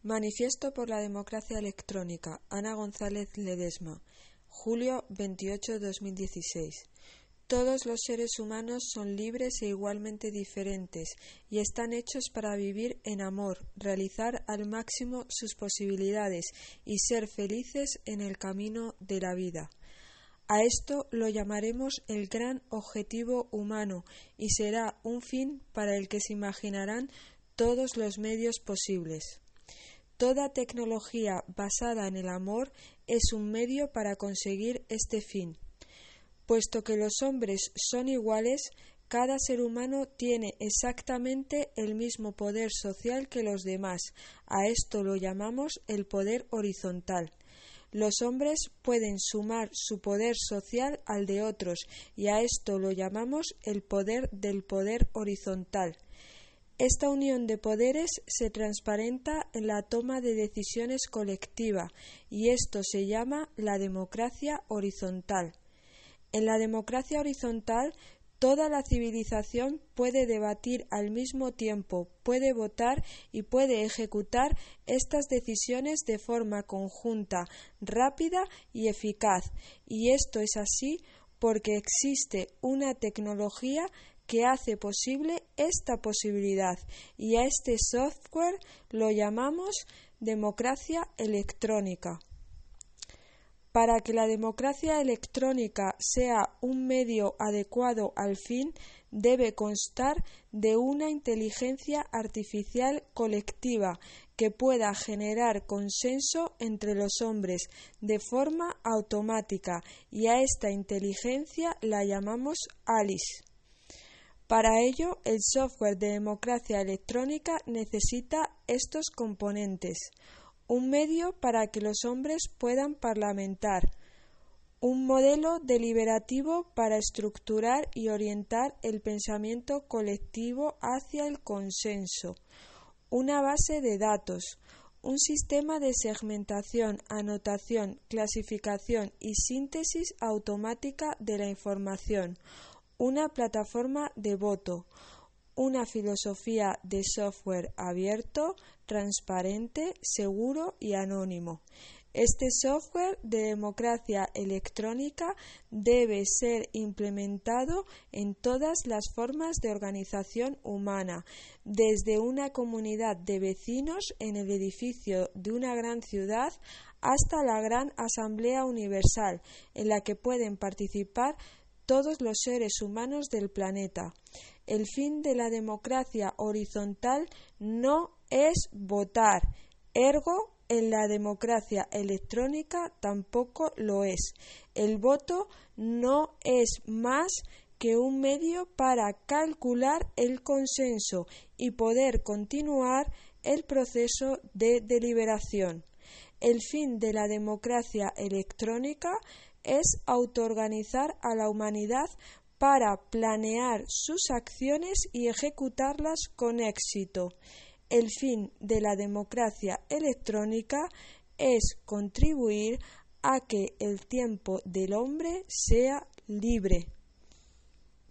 Manifiesto por la democracia electrónica. Ana González Ledesma. Julio 28, 2016. Todos los seres humanos son libres e igualmente diferentes y están hechos para vivir en amor, realizar al máximo sus posibilidades y ser felices en el camino de la vida. A esto lo llamaremos el gran objetivo humano y será un fin para el que se imaginarán todos los medios posibles. Toda tecnología basada en el amor es un medio para conseguir este fin. Puesto que los hombres son iguales, cada ser humano tiene exactamente el mismo poder social que los demás. A esto lo llamamos el poder horizontal. Los hombres pueden sumar su poder social al de otros y a esto lo llamamos el poder del poder horizontal. Esta unión de poderes se transparenta en la toma de decisiones colectiva y esto se llama la democracia horizontal. En la democracia horizontal, toda la civilización puede debatir al mismo tiempo, puede votar y puede ejecutar estas decisiones de forma conjunta, rápida y eficaz. Y esto es así porque existe una tecnología que hace posible esta posibilidad y a este software lo llamamos democracia electrónica. Para que la democracia electrónica sea un medio adecuado al fin, debe constar de una inteligencia artificial colectiva que pueda generar consenso entre los hombres de forma automática y a esta inteligencia la llamamos ALICE. Para ello, el software de democracia electrónica necesita estos componentes: un medio para que los hombres puedan parlamentar, un modelo deliberativo para estructurar y orientar el pensamiento colectivo hacia el consenso, una base de datos, un sistema de segmentación, anotación, clasificación y síntesis automática de la información, una plataforma de voto, una filosofía de software abierto, transparente, seguro y anónimo. Este software de democracia electrónica debe ser implementado en todas las formas de organización humana, desde una comunidad de vecinos en el edificio de una gran ciudad hasta la gran Asamblea Universal, en la que pueden participar todos los seres humanos del planeta. El fin de la democracia horizontal no es votar, ergo en la democracia electrónica tampoco lo es. El voto no es más que un medio para calcular el consenso y poder continuar el proceso de deliberación. El fin de la democracia electrónica es autoorganizar a la humanidad para planear sus acciones y ejecutarlas con éxito. El fin de la democracia electrónica es contribuir a que el tiempo del hombre sea libre.